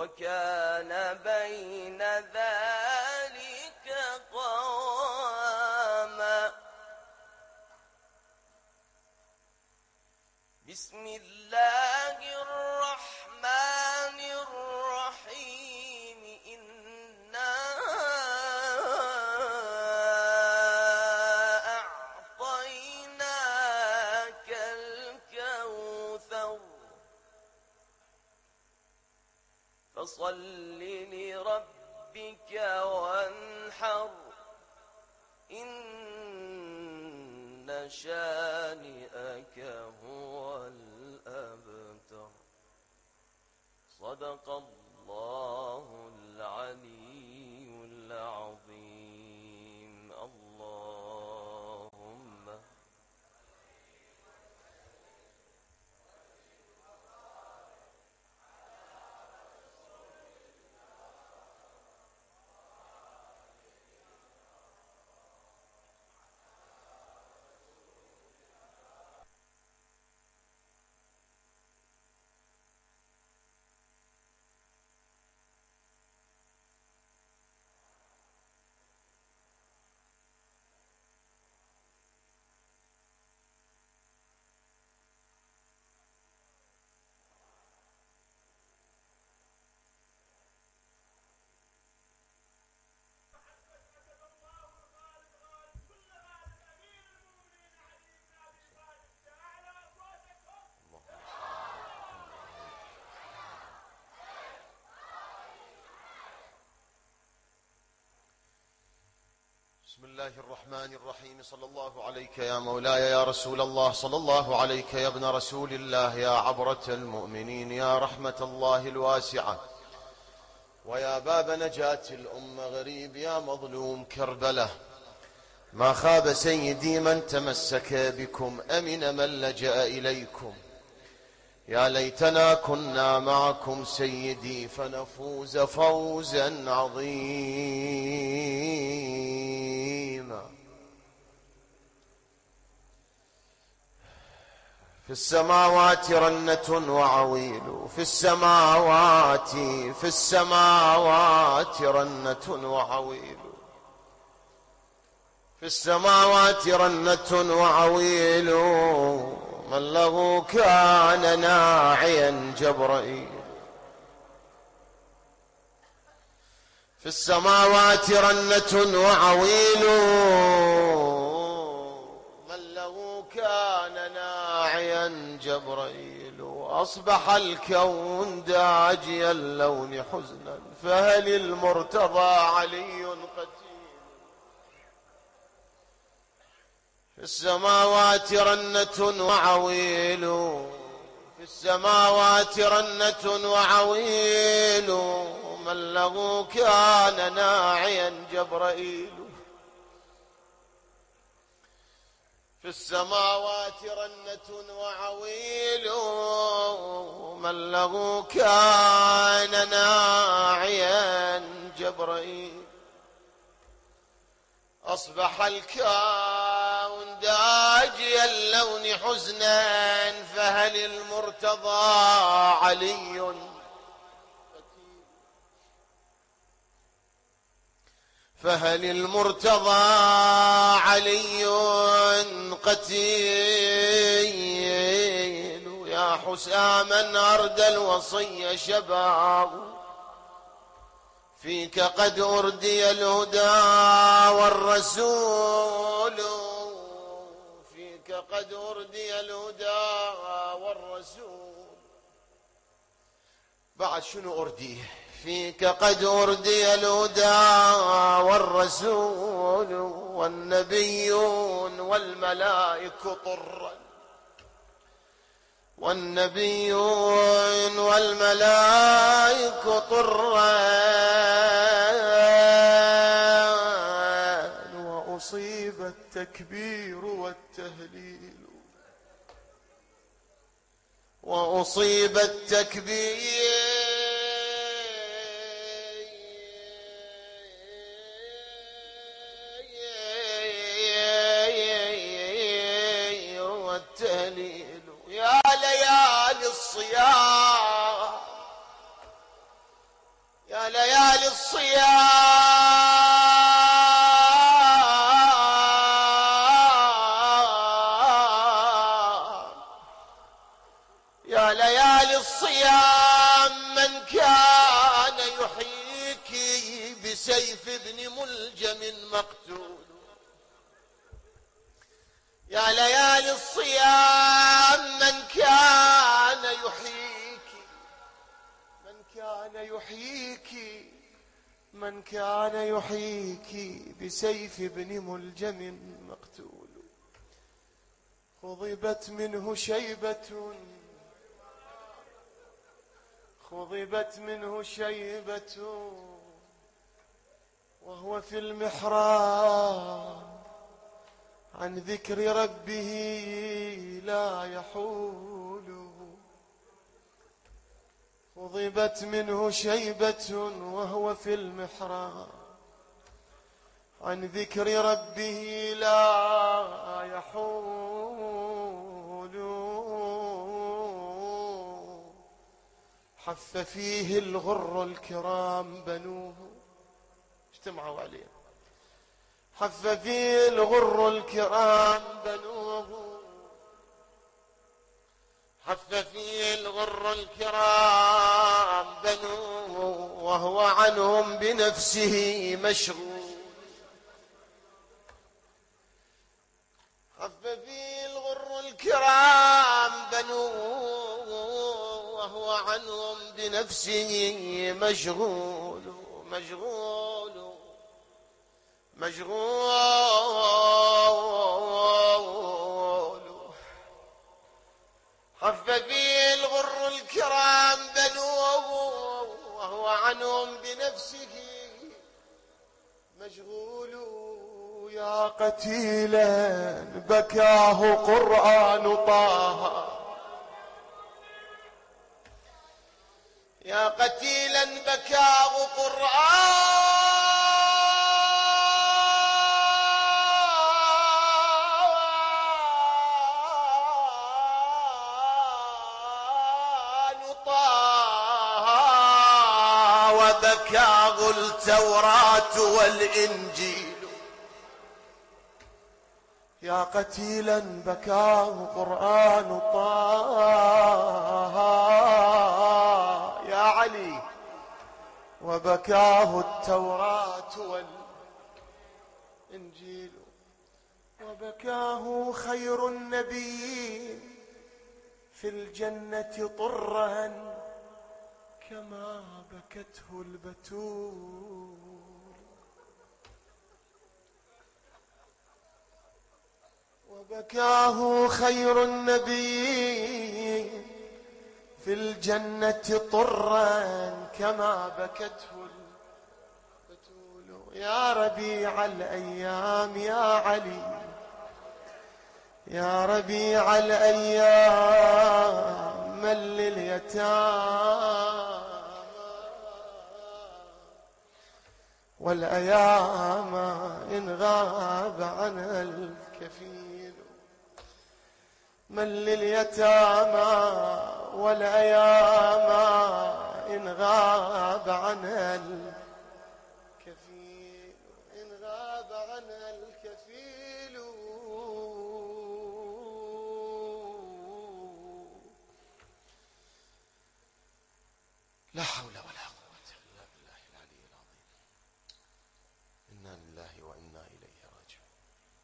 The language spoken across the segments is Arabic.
وكان بين ذلك قواما. بسم الله الرحمن الرحيم. إنا أعطيناك الكوثر فصل لربك وانحر إن شانئك هو الأبتر. صدق الله العلي العظيم. اللهم بسم الله الرحمن الرحيم. صلى الله عليك يا مولاي يا رسول الله، صلى الله عليك يا ابن رسول الله، يا عبرة المؤمنين، يا رحمة الله الواسعة، ويا باب نجاة الأمة، غريب يا مظلوم كربلة. ما خاب سيدي من تمسك بكم، أمن من لجأ إليكم. يا ليتنا كنا معكم سيدي فنفوز فوزا عظيما. في السماوات رنة وعويل، في السماوات رنة وعويل، في السماوات رنة وعويل، من له كان ناعيا جبرائيل. في السماوات رنة وعويل، من له كان ناعيا جبرائيل. أصبح الكون داجي اللون حزنا، فهل المرتضى علي قتيل. في السماوات رنة وعويل، في السماوات رنة وعويل، من له كان ناعيا جبرائيل. في السماوات رنة وعويل، من له كان ناعيا جبرائيل. أصبح الكون داجي اللون حزنا، فهل المرتضى علي، فهل المرتضى علي قتيل. يا حساما أردى الوصي شباب، فيك قد أردي الهدى والرسول، فيك قد أردي الهدى والرسول. بعد شنو أرديه؟ فيك قد أردي الهدى والرسول، والنبيون والملائكة طرا، والنبيون والملائكة طرا. وأصيب التكبير والتهليل، وأصيب التكبير والتهليل. يا ليالي الصيام، ليالي الصيام يا ليالي الصيام من كان يحييك بسيف ابن ملجم مقتول يا ليالي الصيام من كان يحييك من كان يحييك بسيف ابن ملجم مقتول خضبت منه شيبة وهو في المحراب عن ذكر ربه لا يحول خضبت منه شيبة وهو في المحراب عن ذكر ربه لا يحول حف فيه الغر الكرام بنوه اجتمعوا عليه حف فيه الغر الكرام بنوه حف فيه الغر الكرام بنوه وهو عنهم بنفسه مشغول حف فيه الغر الكرام بنوه وهو عنهم بنفسه مشغول حف فيه الغر الكرام بنوه وهو عنهم بنفسه مشغول يا قتيلا بكاه قرآن طه يا قتيلا بكاه قرآن وبكاه التوراة والإنجيل يا قتيلا بكاه قرآن طه يا علي وبكاه التوراة والإنجيل وبكاه خير النبيين في الجنة طرا كما بكته البتول وبكاه خير النبي في الجنة طرا كما بكته البتول يا ربيع الأيام يا علي يا ربيع الأيام من لليتامى والأيام إن غاب عنها الكفيل من لليتامى والأيام إن غاب عنها الكفيل لا حول ولا قوة إلا بالله العلي العظيم إنا لله وإنا إليه راجعون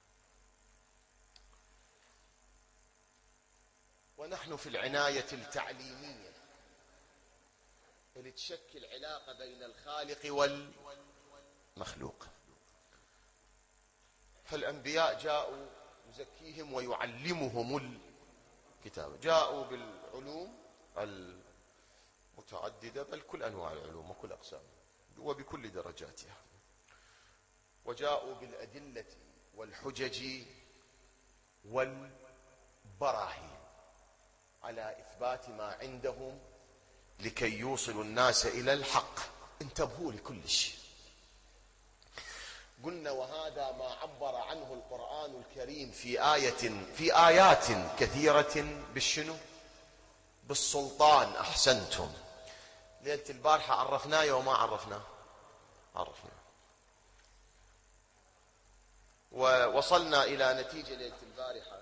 ونحن في العناية التعليمية اللي تشكل علاقة بين الخالق والمخلوق فالأنبياء جاءوا يزكيهم ويعلمهم الكتاب جاءوا بالعلوم متعددة بل كل أنواع العلوم وكل أقسامها وبكل درجاتها وجاءوا بالأدلة والحجج والبراهين على إثبات ما عندهم لكي يوصلوا الناس إلى الحق انتبهوا لكل شيء قلنا وهذا ما عبر عنه القرآن الكريم في آيات كثيرة بالشنو بالسلطان أحسنتم ليلة البارحة عرفناه وما عرفناه؟ عرفناه. ووصلنا إلى نتيجة ليلة البارحة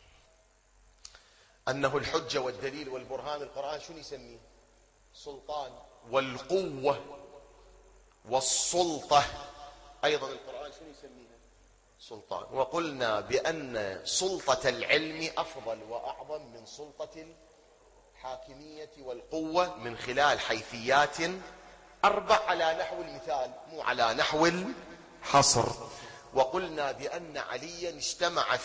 أنه الحجة والدليل والبرهان القرآن شنو يسميه؟ سلطان. والقوة والسلطة أيضا القرآن شنو يسميها؟ سلطان. وقلنا بأن سلطة العلم أفضل وأعظم من سلطة الحاكمية والقوة من خلال حيثيات 4 على نحو المثال مو على نحو الحصر. وقلنا بأن عليا اجتمع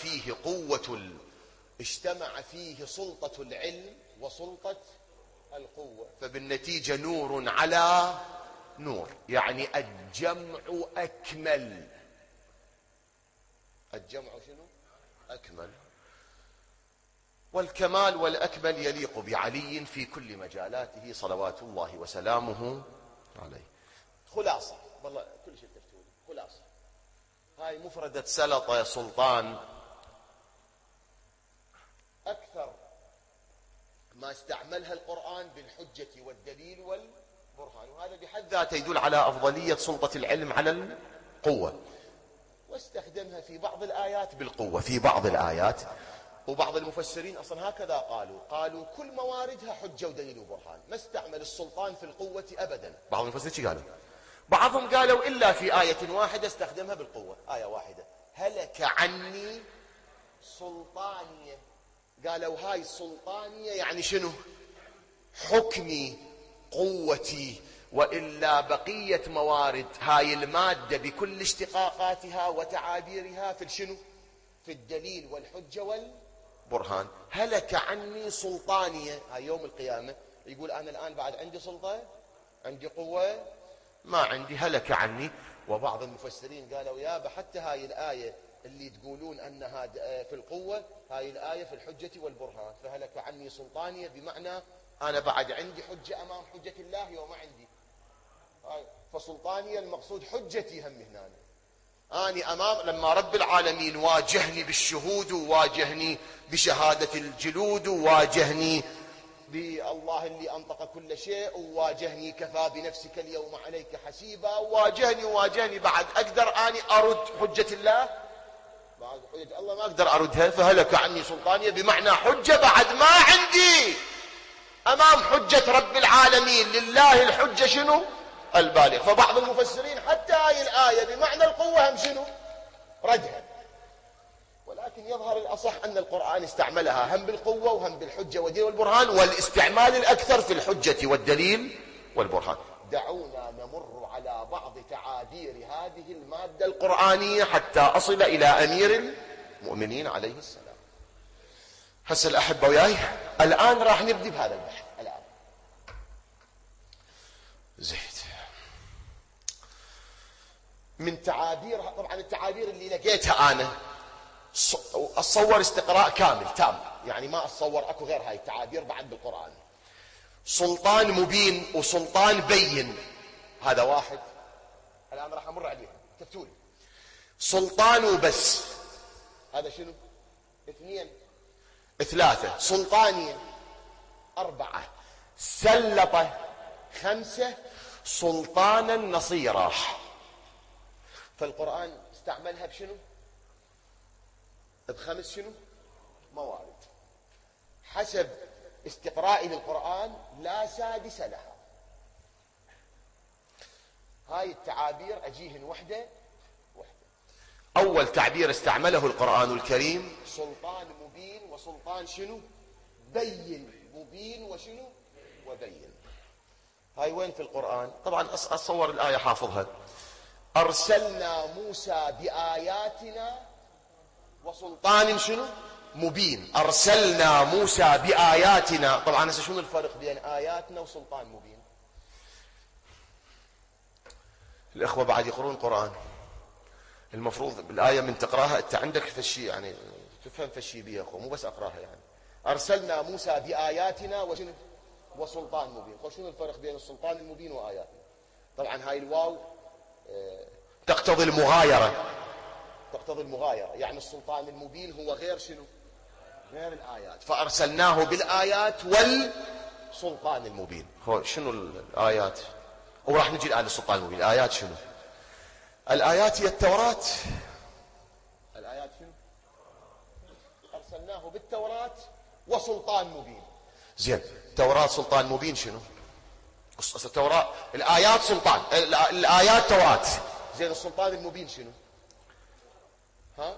فيه سلطة العلم وسلطة القوة، فبالنتيجة نور على نور، يعني الجمع أكمل. الجمع شنو؟ أكمل. والكمال والأكمل يليق بعلي في كل مجالاته صلوات الله وسلامه عليه. خلاصة، والله كل شيء تفتوني. خلاصة، هاي مفردة سلطة يا سلطان أكثر ما استعملها القرآن بالحجة والدليل والبرهان، وهذا بحد ذاته يدل على أفضلية سلطة العلم على القوة. واستخدمها في بعض الآيات بالقوة في بعض الآيات. وبعض المفسرين أصلا هكذا قالوا كل مواردها حجة ودليل وبرهان، ما استعمل السلطان في القوة أبدا. بعض المفسرين شو قالوا؟ بعضهم قالوا إلا في آية واحدة استخدمها بالقوة، آية واحدة، هلك عني سلطانية. قالوا هاي السلطانية يعني شنو؟ حكمي، قوتي. وإلا بقية موارد هاي المادة بكل اشتقاقاتها وتعابيرها في شنو؟ في الدليل والحجة والبرهان. هلك عني سلطانية، هاي يوم القيامة يقول أنا الآن بعد عندي سلطة، عندي قوة؟ ما عندي، هلك عني. وبعض المفسرين قالوا يابا حتى هاي الآية اللي تقولون أنها في القوة، هاي الآية في الحجة والبرهان. فهلك عني سلطانية بمعنى أنا بعد عندي حجة أمام حجة الله وما عندي. فسلطانية المقصود حجتي هم هنا. أني أمام لما رب العالمين واجهني بالشهود، وواجهني بشهادة الجلود، وواجهني بالله اللي أنطق كل شيء، وواجهني كفى بنفسك اليوم عليك حسيبا، وواجهني بعد أقدر أني أرد حجة الله؟ بعد حجة الله ما أقدر أردها. فهلك عني سلطانية بمعنى حجة بعد ما عندي أمام حجة رب العالمين. لله الحجة شنو؟ البالغ. فبعض المفسرين حتى هاي الآية بمعنى القوة هم شنو؟ ردها. ولكن يظهر الأصح أن القرآن استعملها هم بالقوة وهم بالحجة والدليل والبرهان، والاستعمال الأكثر في الحجة والدليل والبرهان. دعونا نمر على بعض تعابير هذه المادة القرآنية حتى أصل إلى أمير المؤمنين عليه السلام. هسه الأحبة وياي الآن راح نبدي بهذا البحث. الآن زيد من تعابير، طبعا التعابير اللي لقيتها أنا أتصور استقراء كامل تام، يعني ما أتصور أكو غير هاي التعابير بعد بالقرآن. سلطان مبين وسلطان بين، هذا واحد. الآن راح أمر عليها تفتوني. سلطان وبس، هذا شنو؟ 2 3. سلطانية 4. سلطة 5. سلطانا نصيرا. فالقرآن استعملها بشنو؟ ب5 شنو؟ موارد. حسب استقرائي للقرآن لا سادس لها. هاي التعابير أجيهن وحدة. أول تعبير استعمله القرآن الكريم سلطان مبين وسلطان شنو؟ بين. مبين وشنو؟ وبين. هاي وين في القرآن؟ طبعا أتصور الآية حافظها. أرسلنا موسى بآياتنا وسلطان شنو؟ مبين. أرسلنا موسى بآياتنا. طبعا هسه شنو الفرق بين آياتنا وسلطان مبين؟ الإخوة بعد يقرون القرآن، المفروض بالآية من تقراها أنت عندك فشي، يعني تفهم فشي بيها أخوة، مو بس أقراها. يعني أرسلنا موسى بآياتنا وشنو؟ وسلطان مبين. وشنو الفرق بين السلطان المبين وآياتنا؟ طبعا هاي الواو تقتضي المغايرة. تقتضي المغايرة، يعني السلطان المبين هو غير شنو؟ غير الآيات. فأرسلناه بالآيات السلطان المبين. شنو الآيات؟ وراح نجي الآن للسلطان المبين. الآيات شنو؟ الآيات هي التوراة. الآيات شنو؟ أرسلناه بالتوراة وسلطان مبين. زين، توراة سلطان مبين شنو؟ التوراة الآيات سلطان، الآيات توراة. زين، السلطان المبين شنو؟ ها؟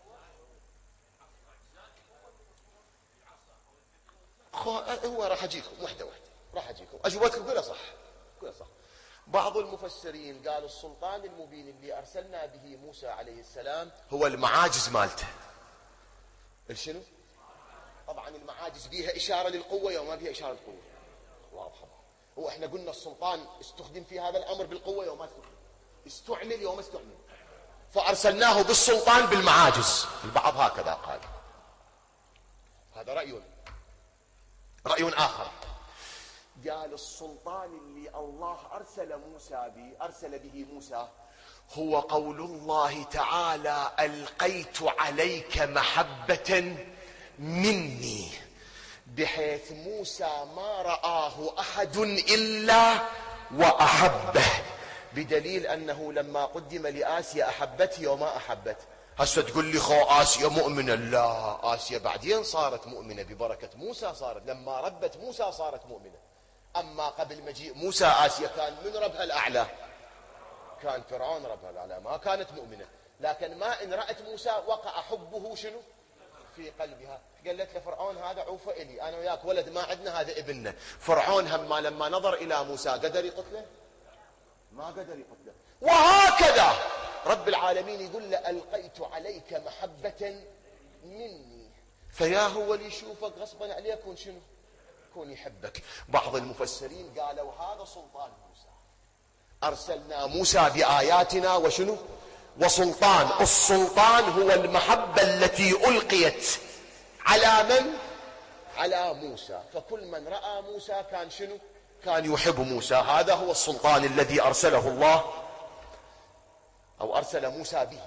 هو راح أجيكم واحدة واحدة، راح أجيكم أجوبتكم كلها صح، كلها صح. بعض المفسرين قالوا السلطان المبين اللي أرسلنا به موسى عليه السلام هو المعاجز مالته. شنو؟ طبعا المعاجز بيها إشارة للقوة يوم ما بيها إشارة للقوة، واضحة. وإحنا قلنا السلطان استخدم في هذا الأمر بالقوة يوم ما استخدم، استعمل يوم استعمل، فأرسلناه بالسلطان بالمعاجز. البعض هكذا قال. هذا رأي آخر قال السلطان اللي الله أرسل به موسى هو قول الله تعالى: ألقيت عليك محبة مني، بحيث موسى ما رآه أحد إلا وأحبه، بدليل أنه لما قدم لآسيا أحبته وما أحبته. هسه تقول لي خو آسيا مؤمنة؟ لا، آسيا بعدين صارت مؤمنة ببركة موسى، صارت لما ربت موسى صارت مؤمنة. أما قبل مجيء موسى آسيا كان من ربها الأعلى؟ كان فرعون ربها الأعلى، ما كانت مؤمنة. لكن ما إن رأت موسى وقع حبه شنو في قلبها. قالت لفرعون: هذا عوفة إلي، أنا وياك ولد ما عندنا، هذا ابننا. فرعون هم لما نظر إلى موسى قدر يقتله؟ ما قدر يقتله. وهكذا رب العالمين يقول له: ألقيت عليك محبة مني، فيا هو اللي يشوفك غصبا عليه يكون شنو؟ يكون يحبك. بعض المفسرين قالوا هذا سلطان موسى، أرسلنا موسى بآياتنا وشنو؟ وسلطان. السلطان هو المحبة التي ألقيت على من؟ على موسى، فكل من رأى موسى كان شنو؟ كان يحب موسى. هذا هو السلطان الذي أرسله الله أو أرسل موسى به.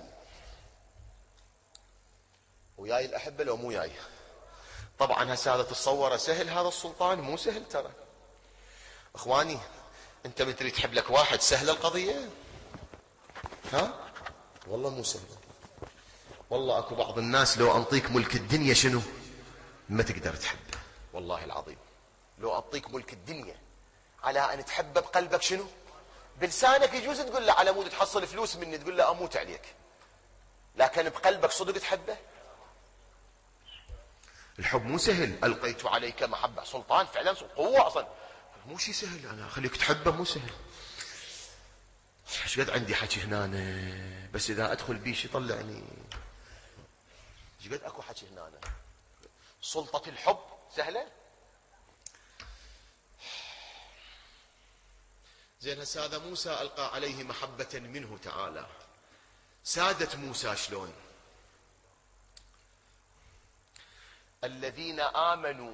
وياي الأحبة لو مو ياي؟ طبعا هسه هذا تتصوره سهل، هذا السلطان مو سهل ترى. اخواني، انت بتريد تحب لك واحد سهل القضية؟ ها؟ والله مو سهل. والله اكو بعض الناس لو انطيك ملك الدنيا شنو ما تقدر تحبه، والله العظيم. لو اعطيك ملك الدنيا على ان تحبه بقلبك شنو؟ بلسانك يجوز تقول له على مود تحصل فلوس مني، تقول له اموت عليك، لكن بقلبك صدق تحبه؟ الحب مو سهل. ألقيت عليك محبة، سلطان فعلا، قوة أصلا، مو شي سهل. أنا أخليك تحبه مو سهل. ايش قد عندي حكي هنا أنا، بس إذا أدخل بيش يطلعني. ايش قد أكو حكي هنا أنا. سلطة الحب سهلة. زين، هسه هذا موسى ألقى عليه محبة منه تعالى. سادة موسى شلون؟ الذين آمنوا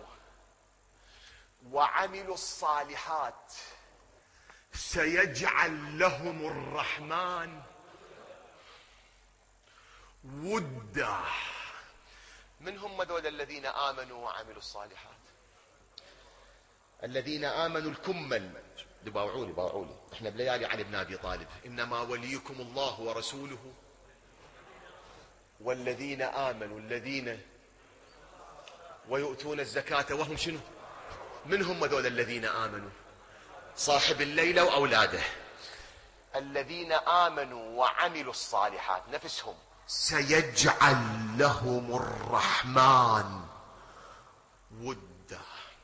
وعملوا الصالحات سيجعل لهم الرحمن ودا. من هم دول الذين آمنوا وعملوا الصالحات؟ الذين آمنوا الكمل. باوعوا لي احنا بليالي علي بن ابي طالب: انما وليكم الله ورسوله والذين آمنوا الذين ويؤتون الزكاة وهم شنو؟ من هم ذول الذين آمنوا؟ صاحب الليلة وأولاده. الذين آمنوا وعملوا الصالحات نفسهم سيجعل لهم الرحمن ودا.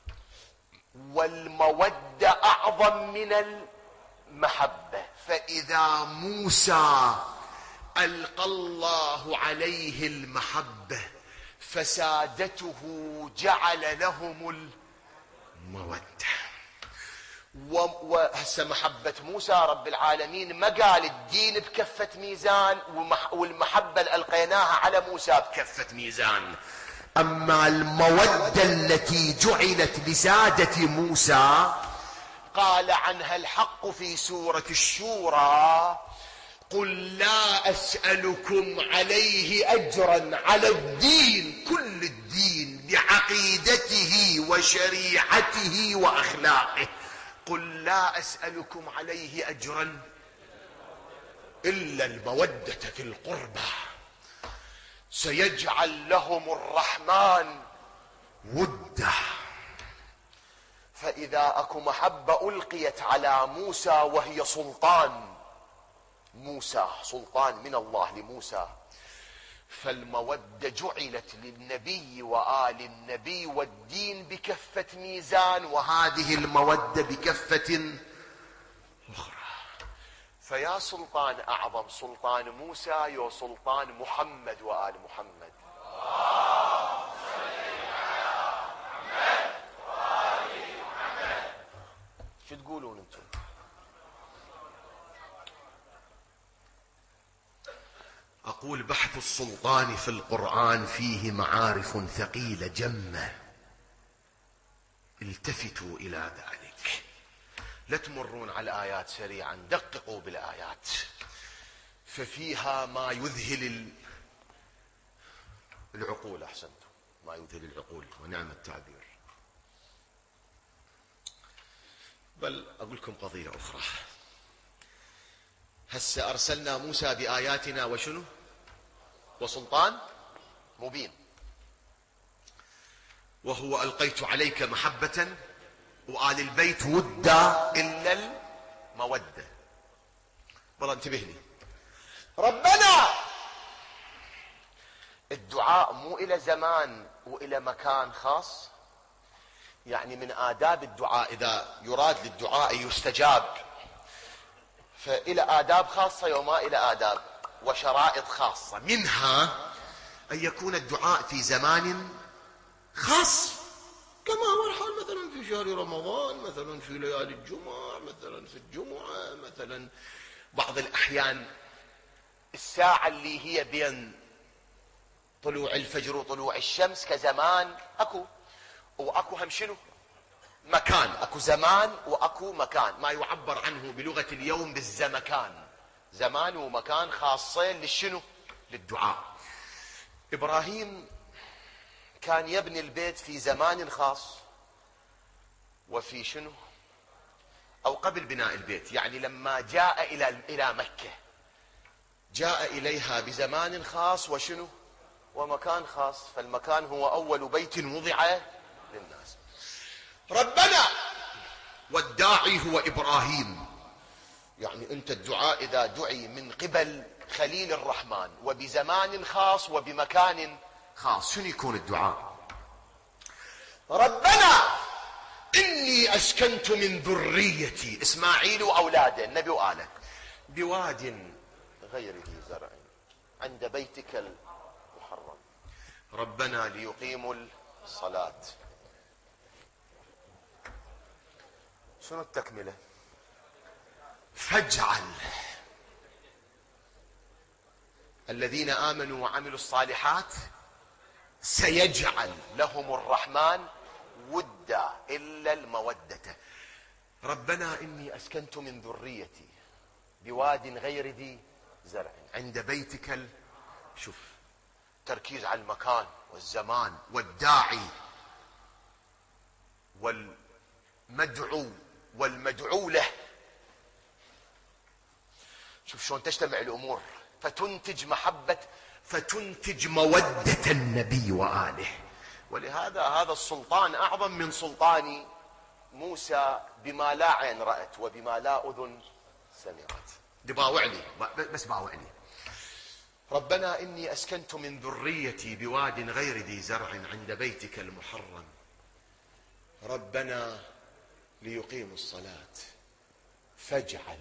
والمودة أعظم من المحبة. فإذا موسى ألقى الله عليه المحبة فسادته جعل لهم المودة. وهسه محبة موسى رب العالمين ما قال الدين بكفة ميزان والمحبة اللي ألقيناها على موسى بكفة ميزان. أما المودة التي جعلت لسادة موسى قال عنها الحق في سورة الشورى: قل لا أسألكم عليه أجرا على الدين، كل الدين بعقيدته وشريعته وأخلاقه. قل لا أسألكم عليه أجرا إلا المودة في القربى، سيجعل لهم الرحمن ودا. فإذا أكو محبة ألقيت على موسى وهي سلطان، موسى سلطان من الله لموسى، فالمودة جعلت للنبي وآل النبي والدين بكفة ميزان، وهذه المودة بكفة أخرى. فيا سلطان أعظم، سلطان موسى يا سلطان محمد وآل محمد. شو تقولون انتم؟ أقول بحث السلطان في القرآن فيه معارف ثقيلة جمة، التفتوا إلى ذلك، لا تمرون على الآيات سريعا، دققوا بالآيات، ففيها ما يذهل العقول. أحسنتم، ما يذهل العقول، ونعم التعبير. بل أقول لكم قضية أخرى. هسه أرسلنا موسى بآياتنا وشنو؟ وسلطان مبين، وهو ألقيت عليك محبة وآل البيت ودا إلا المودة. والله انتبه لي، ربنا الدعاء مو إلى زمان وإلى مكان خاص، يعني من آداب الدعاء إذا يراد للدعاء يستجاب فإلى آداب خاصة وما إلى آداب وشرائط خاصة، منها أن يكون الدعاء في زمان خاص، كما هو الحال مثلا في شهر رمضان، مثلا في ليالي الجمعة، مثلا في الجمعة، مثلا بعض الأحيان الساعة اللي هي بين طلوع الفجر وطلوع الشمس كزمان أكو، وأكو هم شنو؟ مكان. أكو زمان وأكو مكان، ما يعبر عنه بلغة اليوم بالزمكان، زمان ومكان خاصين للشنو؟ للدعاء. إبراهيم كان يبني البيت في زمان خاص وفي شنو؟ أو قبل بناء البيت، يعني لما جاء إلى مكة جاء إليها بزمان خاص وشنو؟ ومكان خاص، فالمكان هو أول بيت وضع للناس. ربنا والداعي هو إبراهيم، يعني أنت الدعاء إذا دعي من قبل خليل الرحمن وبزمان خاص وبمكان خاص، شنو يكون الدعاء؟ ربنا إني أسكنت من ذريتي، إسماعيل وأولاده النبي وآله، بواد غير ذي زرع عند بيتك المحرم، ربنا ليقيموا الصلاة. شنو التكملة؟ فاجعل الذين آمنوا وعملوا الصالحات سيجعل لهم الرحمن ودا إلا المودة. ربنا إني أسكنت من ذريتي بواد غير ذي زرع عند بيتك شوف، تركيز على المكان والزمان والداعي والمدعو والمدعو له. شوف شلون تجتمع الأمور فتنتج محبة، فتنتج مودة النبي وآله. ولهذا هذا السلطان أعظم من سلطان موسى بما لا عين رأت وبما لا أذن سمعت. دي باوعني بس باوعني. ربنا إني أسكنت من ذريتي بواد غير ذي زرع عند بيتك المحرم، ربنا ليقيموا الصلاة فاجعل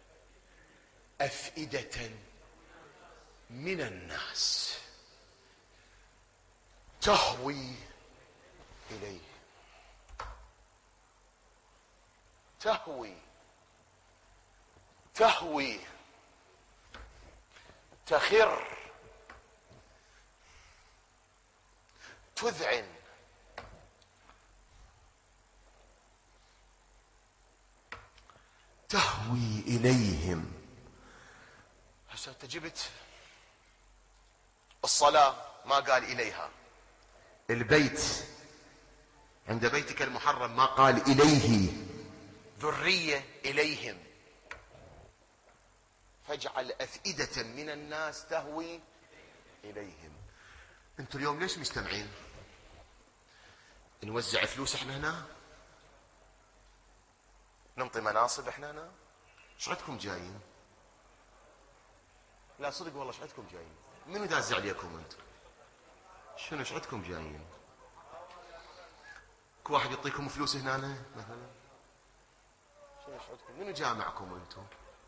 أفئدة من الناس تهوي إليه، تهوي تخر تذعن تهوي إليهم. هسه انت جبت الصلاة ما قال إليها، البيت عند بيتك المحرم ما قال إليه ذرية إليهم. فاجعل أفئدة من الناس تهوي إليهم. انتوا اليوم ليش مجتمعين؟ نوزع فلوس احنا هنا؟ ننطي مناصب احنا هنا؟ ايش عندكم جايين؟ لا صدق والله ايش عندكم جايين؟ منو داز عليكم انتم؟ شنو ايش عندكم جايين؟ كل واحد يعطيكم فلوس هنا مثلا؟ شنو ايش عندكم؟ منو جامعكم انتم؟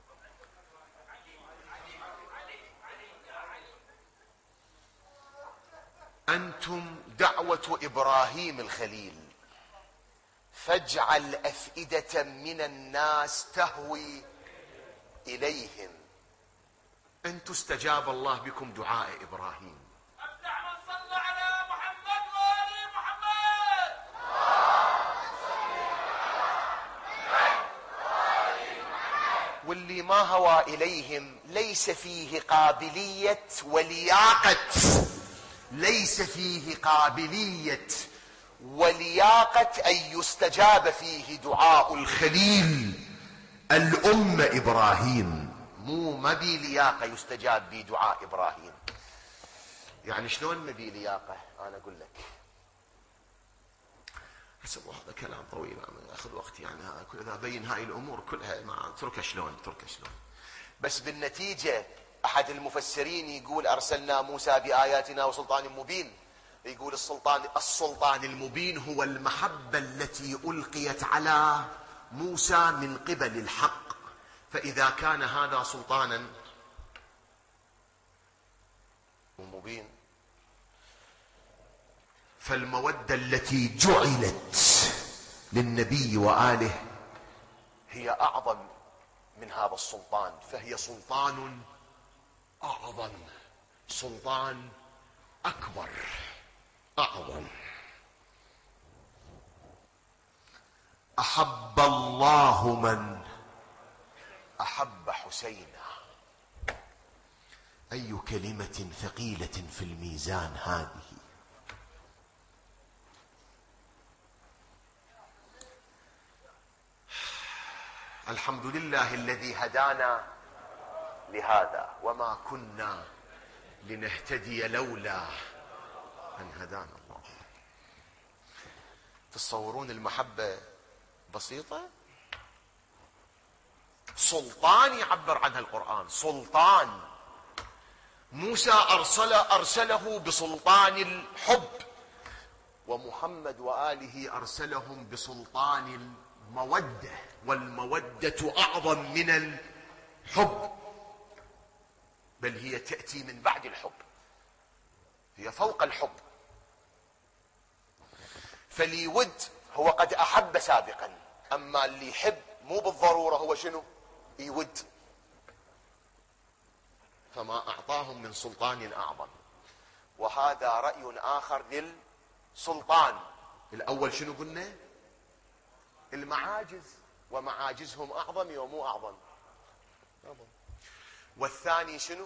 أنتم دعوة إبراهيم الخليل، فاجعل أفئدة من الناس تهوي إليهم. أنتم استجاب الله بكم دعاء إبراهيم. أبدع من صلى على محمد وآل محمد. واللي ما هوى إليهم ليس فيه قابلية ولياقة، ليس فيه قابلية ولياقة أن يستجاب فيه دعاء الخليل الأمة إبراهيم. ما بي لياقة يستجاب بي دعاء إبراهيم. يعني شلون ما بي لياقة؟ أنا أقول لك حسب هذا كلام طويل أخذ وقت، يعني إذا أبين هاي الأمور كلها ما أتركها شلون. بس بالنتيجة أحد المفسرين يقول أرسلنا موسى بآياتنا وسلطان مبين. يقول السلطان المبين هو المحبة التي ألقيت على موسى من قبل الحق. فإذا كان هذا سلطانا مبين، فالمودة التي جعلت للنبي وآله هي أعظم من هذا السلطان، فهي سلطان أعظم، سلطان أكبر، أعظم. أحب الله من أحب حسينا. أي كلمة ثقيلة في الميزان هذه. الحمد لله الذي هدانا لهذا وما كنا لنهتدي لولا أن هدانا الله. تتصورون المحبة بسيطة؟ سلطان يعبر عنها القرآن، سلطان. موسى أرسله بسلطان الحب، ومحمد وآله أرسلهم بسلطان المودة، والمودة أعظم من الحب، بل هي تأتي من بعد الحب، هي فوق الحب. فاللي يود هو قد أحب سابقا، أما اللي يحب مو بالضرورة هو شنو؟ يود. فما أعطاهم من سلطان أعظم. وهذا رأي آخر للسلطان. الأول شنو قلنا؟ المعاجز، ومعاجزهم أعظم ومو أعظم. والثاني شنو؟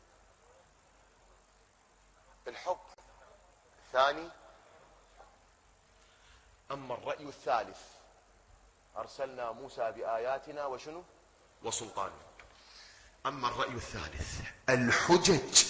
الحب. الثاني. أما الرأي الثالث، أرسلنا موسى بآياتنا وشنو؟ وسلطان. أما الرأي الثالث، الحجج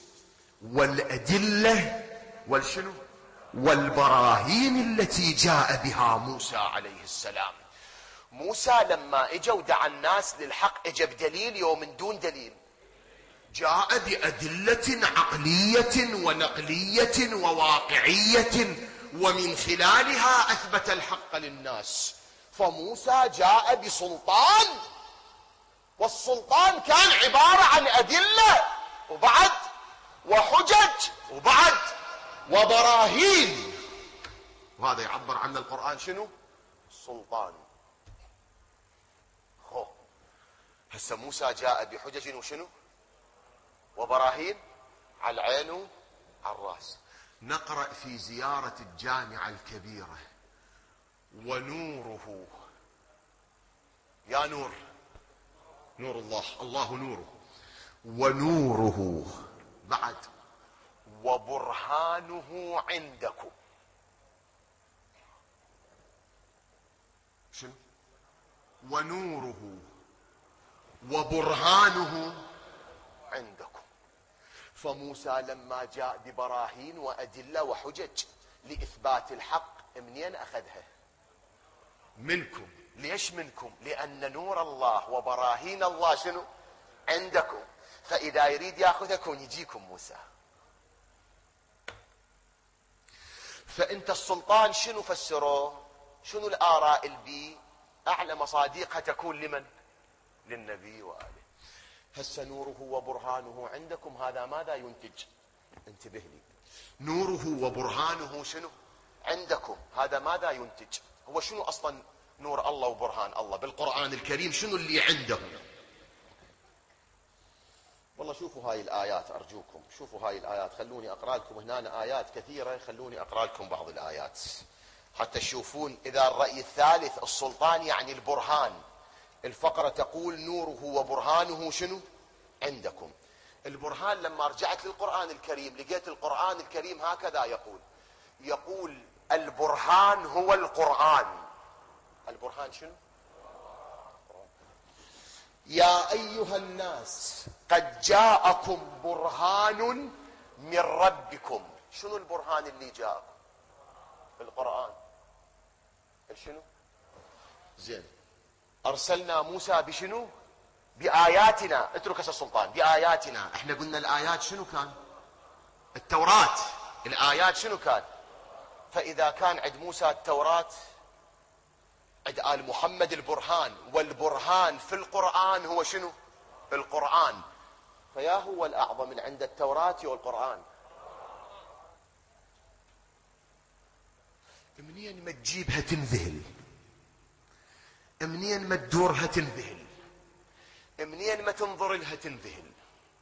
والأدلة والشنو؟ والبراهين التي جاء بها موسى عليه السلام. موسى لما اجى ودعا الناس للحق اجى بدليل يوم من دون دليل، جاء بأدلة عقلية ونقلية وواقعية، ومن خلالها أثبت الحق للناس. فموسى جاء بسلطان، والسلطان كان عبارة عن أدلة وبعد وحجج وبعد وبراهين، وهذا يعبر عنه القرآن شنو؟ سلطان. هسه موسى جاء بحجج وشنو؟ وبراهين، على العين وعلى الراس. نقرأ في زيارة الجامعة الكبيرة: ونوره، يا نور، نور الله، الله نوره، ونوره بعد، وبرهانه عندكم. شنو؟ ونوره وبرهانه عندكم. فموسى لما جاء ببراهين وأدلة وحجج لإثبات الحق منين أخذها؟ منكم. ليش منكم؟ لأن نور الله وبراهين الله شنو؟ عندكم. فإذا يريد يأخذكم يجيكم موسى. فأنت السلطان شنو فسره؟ شنو الآراء البي؟ أعلى مصادقها تكون لمن؟ للنبي وآله. هسه نوره وبرهانه عندكم، هذا ماذا ينتج؟ انتبه لي. نوره وبرهانه شنو؟ عندكم، هذا ماذا ينتج؟ هو شنو أصلا نور الله وبرهان الله بالقرآن الكريم؟ شنو اللي عنده؟ والله شوفوا هاي الآيات أرجوكم، شوفوا هاي الآيات. خلوني أقرأ لكم هنا آيات كثيرة، خلوني أقرأ لكم بعض الآيات حتى تشوفون. إذا الرأي الثالث السلطان يعني البرهان، الفقرة تقول نوره وبرهانه شنو؟ عندكم. البرهان لما رجعت للقرآن الكريم لقيت القرآن الكريم هكذا يقول البرهان هو القرآن. البرهان شنو؟ يا أيها الناس قد جاءكم برهان من ربكم. شنو البرهان اللي جاءكم؟ القرآن. شنو؟ زين. أرسلنا موسى بشنو؟ بآياتنا. اترك السلطان. بآياتنا. احنا قلنا الآيات شنو كان؟ التوراة. الآيات شنو كان؟ فإذا كان عند موسى التوراة، عند آل محمد البرهان، والبرهان في القرآن هو شنو؟ القرآن. فيا هو الأعظم من عند التوراة والقرآن. منين ما تجيبها تنذهل، منين ما تدورها تنذهل، منين ما تنظر لها تنذهل.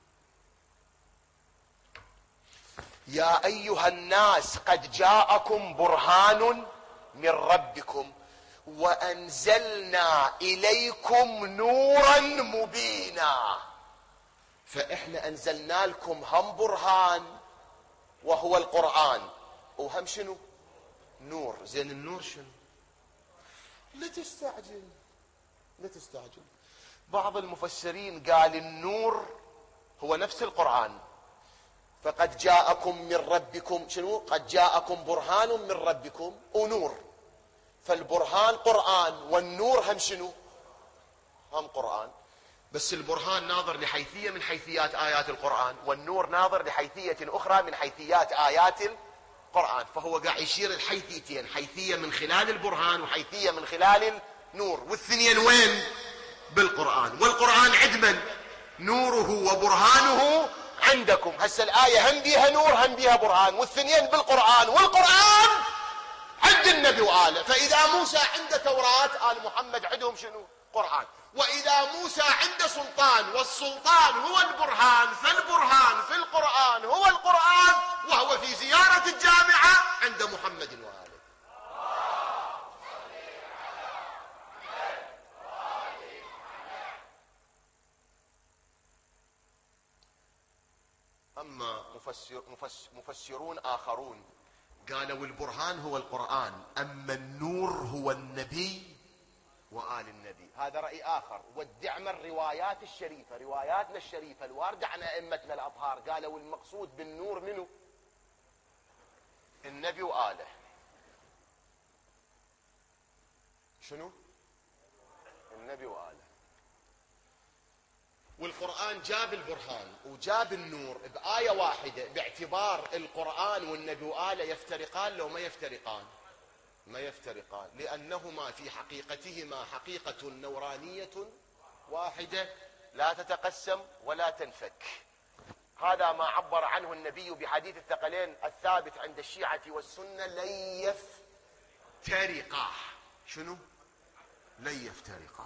يا أيها الناس قد جاءكم برهان من ربكم وأنزلنا إليكم نورا مبينا. فإحنا أنزلنا لكم هم برهان وهو القرآن، وهم شنو؟ نور. زين النور شنو؟ لا تستعجل، لا تستعجل. بعض المفسرين قال النور هو نفس القرآن. فقد جاءكم من ربكم شنو؟ قد جاءكم برهان من ربكم ونور. فالبرهان قرآن والنور هم شنو؟ هم قرآن. بس البرهان ناظر لحيثية من حيثيات آيات القرآن، والنور ناظر لحيثية أخرى من حيثيات آيات القرآن. فهو قاعد يشير الحيثيتين، حيثية من خلال البرهان وحيثية من خلال النور، والثنين وين؟ بالقرآن. والقرآن عند من؟ نوره وبرهانه عندكم. هسه الآية هم بيها نور هم بيها برهان، والثنين بالقرآن، والقرآن عند النبي وآله. فإذا موسى عنده توراة، آل محمد عندهم شنو؟ قرآن. وإذا موسى عنده سلطان، والسلطان هو البرهان، فالبرهان في القرآن هو القرآن، وهو في زيارة الجامعة عند محمد وآله. أما مفسرون آخرون قالوا البرهان هو القرآن، أما النور هو النبي وآل النبي. هذا رأي آخر. والدعم الروايات الشريفة، رواياتنا الشريفة الواردة عن أئمتنا الأطهار، قالوا المقصود بالنور منه؟ النبي وآله. شنو؟ النبي وآله. والقرآن جاب البرهان وجاب النور بآية واحدة، باعتبار القرآن والنبي وآله يفترقان لو ما يفترقان؟ ما يفترقان، لأنهما في حقيقتهما حقيقة نورانية واحدة لا تتقسم ولا تنفك. هذا ما عبر عنه النبي بحديث الثقلين الثابت عند الشيعة والسنة: لن يفترقا. شنو؟ لن يفترقا.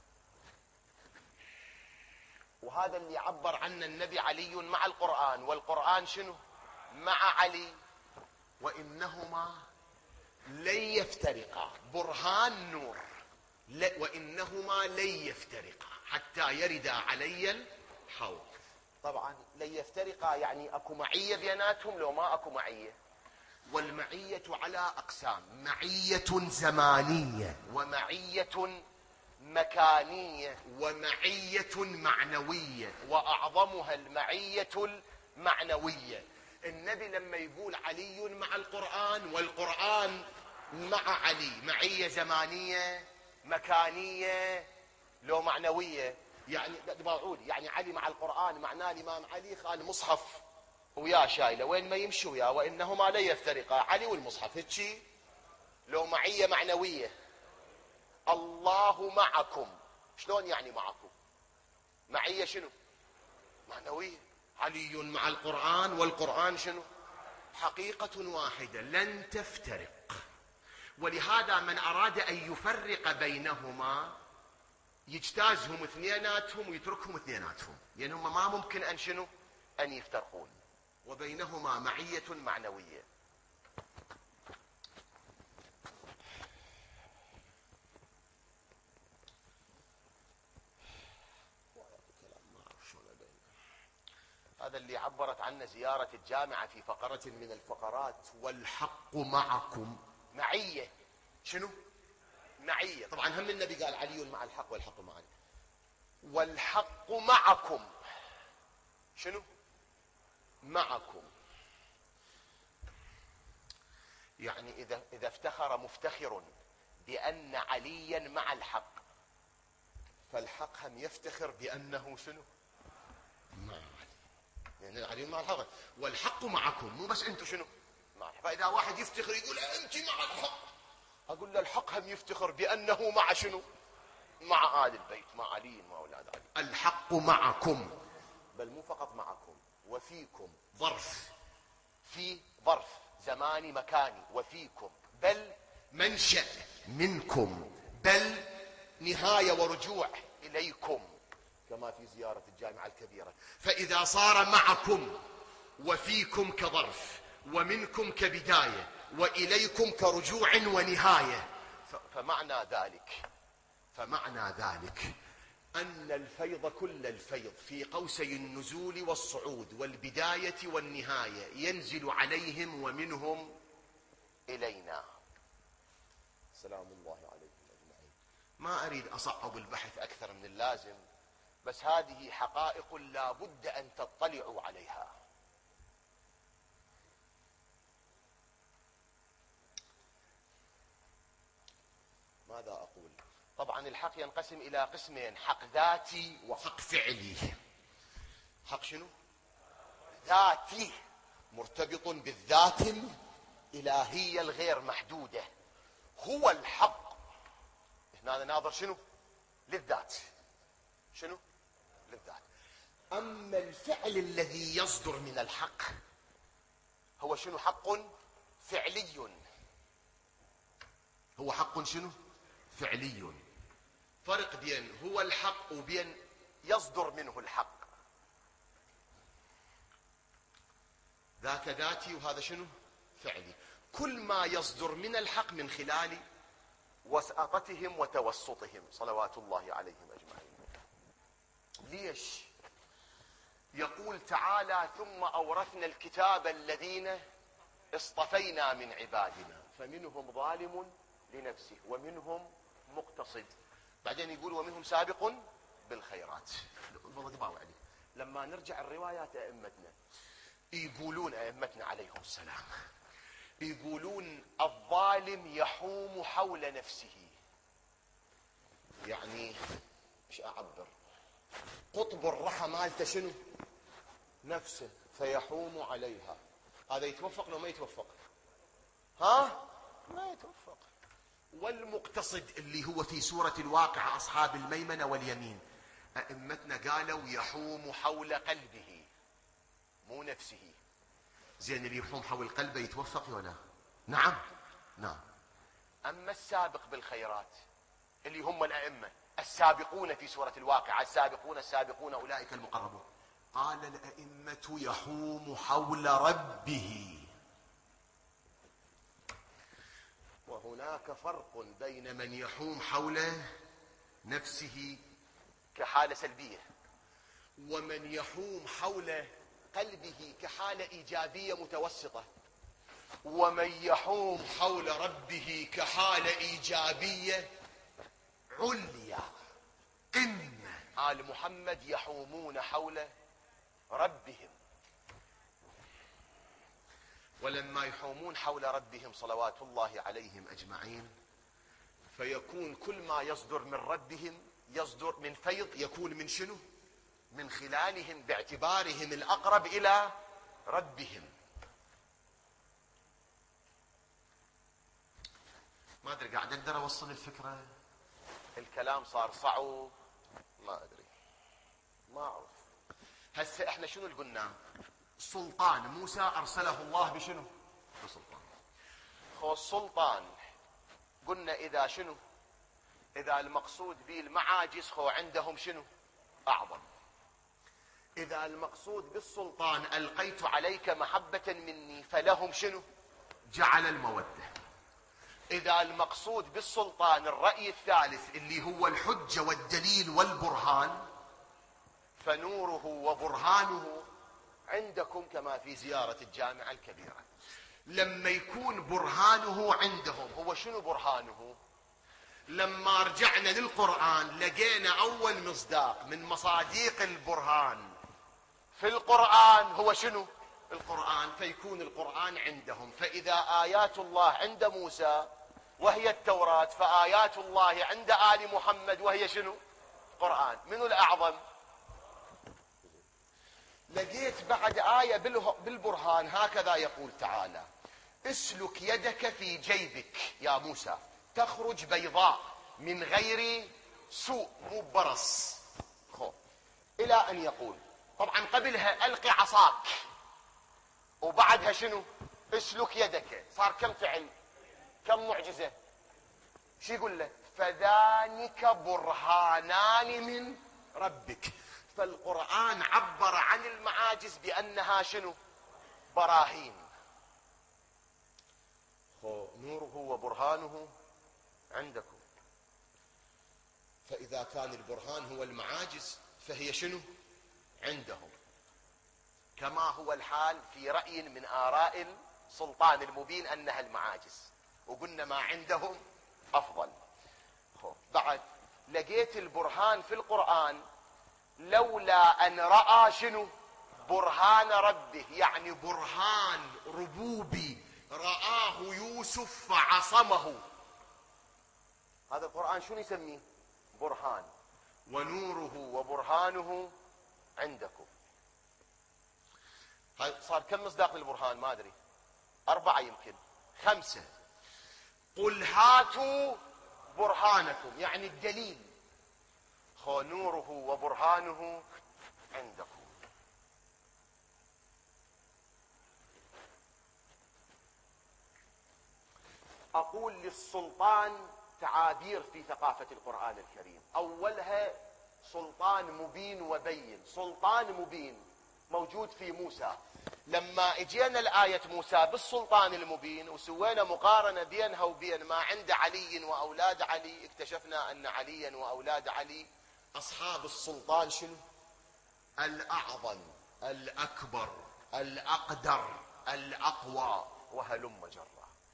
وهذا اللي عبر عنه النبي علي مع القرآن، والقرآن شنو؟ مع علي. وإنهما لن يفترقا، برهان نور، وإنهما لن يفترقا حتى يردا علي الحوض. طبعا لن يفترقا، يعني اكو معية بيناتهم لو ما اكو معية. والمعية على اقسام: معية زمانية، ومعية مكانية، ومعية معنوية، واعظمها المعية المعنوية. النبي لما يقول علي مع القرآن والقرآن مع علي، معية زمانية مكانية لو معنوية. يعني يعني علي مع القرآن معناه الإمام علي خان مصحف وياه شايله وين ما يمشي وياه، وإنهما لا يفترقا، علي والمصحف هيك. لو معية معنوية: الله معكم. شلون يعني معكم؟ معية شنو؟ معنوية. علي مع القرآن والقرآن شنو؟ حقيقة واحدة لن تفترق. ولهذا من أراد أن يفرق بينهما يجتازهم اثنيناتهم ويتركهم اثنيناتهم، لأنهما ما ممكن أن شنو؟ أن يفترقون، وبينهما معية معنوية. هذا اللي عبرت عنه زيارة الجامعة في فقرة من الفقرات: والحق معكم. معية شنو؟ معية. طبعا هم النبي قال علي مع الحق والحق معنا. والحق معكم شنو؟ معكم. يعني إذا افتخر مفتخر بأن عليا مع الحق، فالحق هم يفتخر بأنه شنو؟ مع علي. يعني علي مع الحق والحق معكم، مو بس أنتم شنو؟ مع الحق. فإذا واحد يفتخر يقول أنت مع الحق، أقول له الحق هم يفتخر بأنه مع شنو؟ مع آل البيت، مع علي، مع أولاد علي. الحق معكم، بل مو فقط معكم، وفيكم. ظرف، في ظرف زماني مكاني، وفيكم، بل منشأ منكم، بل نهاية ورجوع إليكم، كما في زيارة الجامعة الكبيرة. فإذا صار معكم وفيكم كظرف، ومنكم كبداية، وإليكم كرجوع ونهاية، فمعنى ذلك أن الفيض كل الفيض في قوسي النزول والصعود والبداية والنهاية ينزل عليهم ومنهم إلينا. سلام الله عليكم أجمعين. ما أريد أصعب البحث أكثر من اللازم، بس هذه حقائق لا بد أن تطلعوا عليها. ماذا أقول؟ طبعا الحق ينقسم إلى قسمين: حق ذاتي وحق فعلي. حق شنو؟ ذاتي، مرتبط بالذات الإلهية الغير محدودة، هو الحق. هنا ناظر شنو؟ للذات. شنو؟ للذات. أما الفعل الذي يصدر من الحق هو شنو؟ حق فعلي. هو حق شنو؟ فعلي. فرق بين هو الحق وبين يصدر منه الحق. ذاك ذاتي وهذا شنو؟ فعلي. كل ما يصدر من الحق من خلال وساطتهم وتوسطهم صلوات الله عليهم أجمعين. ليش؟ يقول تعالى: ثم أورثنا الكتاب الذين اصطفينا من عبادنا فمنهم ظالم لنفسه ومنهم مقتصد. بعدين يقول ومنهم سابق بالخيرات. لما نرجع الروايات أئمتنا يقولون، أئمتنا عليهم السلام، يقولون الظالم يحوم حول نفسه. يعني مش أعبر، قطب الرحى مالته شنو؟ نفسه، فيحوم عليها. هذا يتوفق لو ما يتوفق؟ ها؟ ما يتوفق. والمقتصد اللي هو في سورة الواقعة أصحاب الميمنة واليمين، أئمتنا قالوا يحوم حول قلبه مو نفسه. زين اللي يحوم حول قلبه يتوفق ولا؟ نعم نعم. أما السابق بالخيرات اللي هم الأئمة السابقون في سورة الواقعة، السابقون السابقون أولئك المقربون، قال الأئمة يحوم حول ربه. وهناك فرق بين من يحوم حول نفسه كحالة سلبية، ومن يحوم حول قلبه كحالة إيجابية متوسطة، ومن يحوم حول ربه كحالة إيجابية عليا قمة. آل محمد يحومون حول ربهم، ولما يحومون حول ربهم صلوات الله عليهم أجمعين فيكون كل ما يصدر من ربهم يصدر من فيض، يكون من شنو؟ من خلالهم، باعتبارهم الأقرب إلى ربهم. ما أدري قاعد أقدر أوصل الفكرة؟ الكلام صار صعب، ما أدري، ما أعرف. هسه إحنا شنو اللي قلنا؟ سلطان موسى أرسله الله بشنو؟ بسلطان. هو السلطان قلنا إذا شنو؟ إذا المقصود به المعاجز هو عندهم شنو؟ أعظم. إذا المقصود بالسلطان ألقيت عليك محبة مني فلهم شنو؟ جعل المودة. إذا المقصود بالسلطان الرأي الثالث اللي هو الحجة والدليل والبرهان فنوره وبرهانه عندكم كما في زيارة الجامعة الكبيرة. لما يكون برهانه عندهم، هو شنو برهانه؟ لما رجعنا للقرآن لقينا أول مصداق من مصاديق البرهان في القرآن هو شنو؟ القرآن. فيكون القرآن عندهم. فإذا آيات الله عند موسى وهي التوراة، فآيات الله عند آل محمد وهي شنو؟ القرآن. منو الأعظم؟ لقيت بعد آية بالبرهان هكذا يقول تعالى: اسلك يدك في جيبك يا موسى تخرج بيضاء من غير سوء، مو برص. إلى أن يقول طبعا قبلها ألقي عصاك، وبعدها شنو؟ اسلك يدك. صار كم فعل؟ كم معجزة؟ شو يقول له؟ فذلك برهانان من ربك. فالقرآن عبر عن المعاجز بأنها شنو؟ براهين. نوره وبرهانه عندكم. فإذا كان البرهان هو المعاجز فهي شنو؟ عندهم. كما هو الحال في رأي من آراء السلطان المبين أنها المعاجز، وقلنا ما عندهم أفضل. بعد لقيت البرهان في القرآن لولا أن رأى شنو؟ برهان ربه، يعني برهان ربوبي رآه يوسف فعصمه. هذا القرآن شنو يسميه؟ برهان. ونوره وبرهانه عندكم. صار كم مصداق للبرهان؟ ما أدري، 4 يمكن 5. قل هاتوا برهانكم، يعني الدليل. نوره وبرهانه عندكم. أقول للسلطان تعابير في ثقافة القرآن الكريم. أولها سلطان مبين وبين. سلطان مبين موجود في موسى. لما اجينا الآية موسى بالسلطان المبين وسوينا مقارنة بينها وبين ما عند علي وأولاد علي، اكتشفنا أن عليا وأولاد علي أصحاب السلطان شنو؟ الأعظم، الأكبر، الأقدر، الأقوى، وهلم جرا.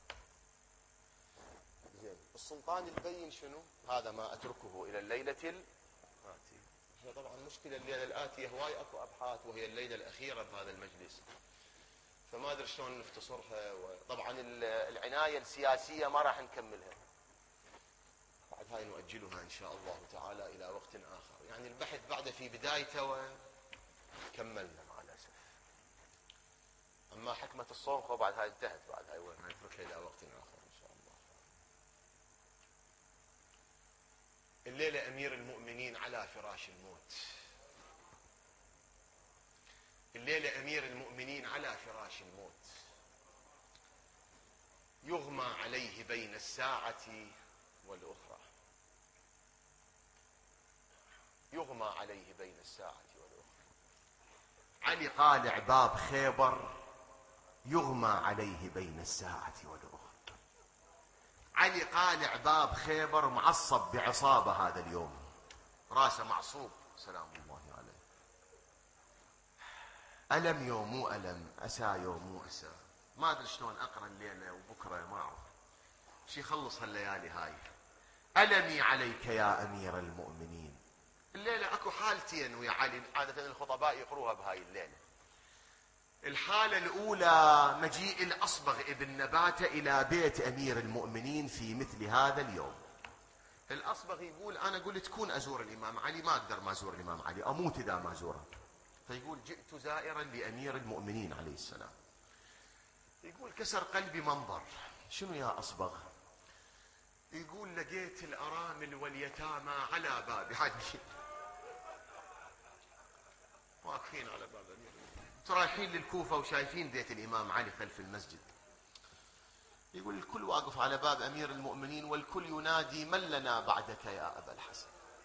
السلطان البين شنو؟ هذا ما أتركه إلى الليلة الآتية. هي طبعا مشكلة الليلة الآتية هواي أكو أبحاث، وهي الليلة الأخيرة بهذا المجلس، فما أدري شلون نختصرها. وطبعا العناية السياسية ما راح نكملها، بعد هاي نؤجلها إن شاء الله تعالى إلى وقت آخر. يعني البحث بعد في بدايته وكملنا مع الأسف. أما حكمة الصوم بعد هاي انتهت، بعد هاي نتركها إلى وقت آخر إن شاء الله. الليلة أمير المؤمنين على فراش الموت. الليلة أمير المؤمنين على فراش الموت، يغمى عليه بين الساعة والأخرى. يغمى عليه بين الساعة والأخرى. علي قالع باب خيبر يغمى عليه بين الساعة والأخرى. علي قالع باب خيبر معصب بعصابة هذا اليوم، راسه معصوب سلام الله عليه. ألم يوم مو ألم، أسى يوم مو أسى. ما أدري شلون أقرأ الليلة وبكرة ما أعرف شي يخلص هالليالي هاي. ألمي عليك يا أمير المؤمنين. الليلة أكو حالتين ويا علي، عادة الخطباء يقروها بهاي الليلة. الحالة الأولى مجيء الأصبغ ابن نباتة إلى بيت أمير المؤمنين في مثل هذا اليوم. الأصبغ يقول أنا قلت تكون أزور الإمام علي، ما أقدر ما أزور الإمام علي، أموت إذا ما أزوره. فيقول جئت زائرا لأمير المؤمنين عليه السلام. يقول كسر قلبي منظر. شنو يا أصبغ؟ يقول لقيت الأرامل واليتامى على بابي. هذا واقفين على باب أمير المؤمنين، رايحين للكوفة وشايفين بيت الإمام علي خلف المسجد. يقول الكل واقف على باب أمير المؤمنين والكل ينادي من لنا بعدك يا أبا الحسن،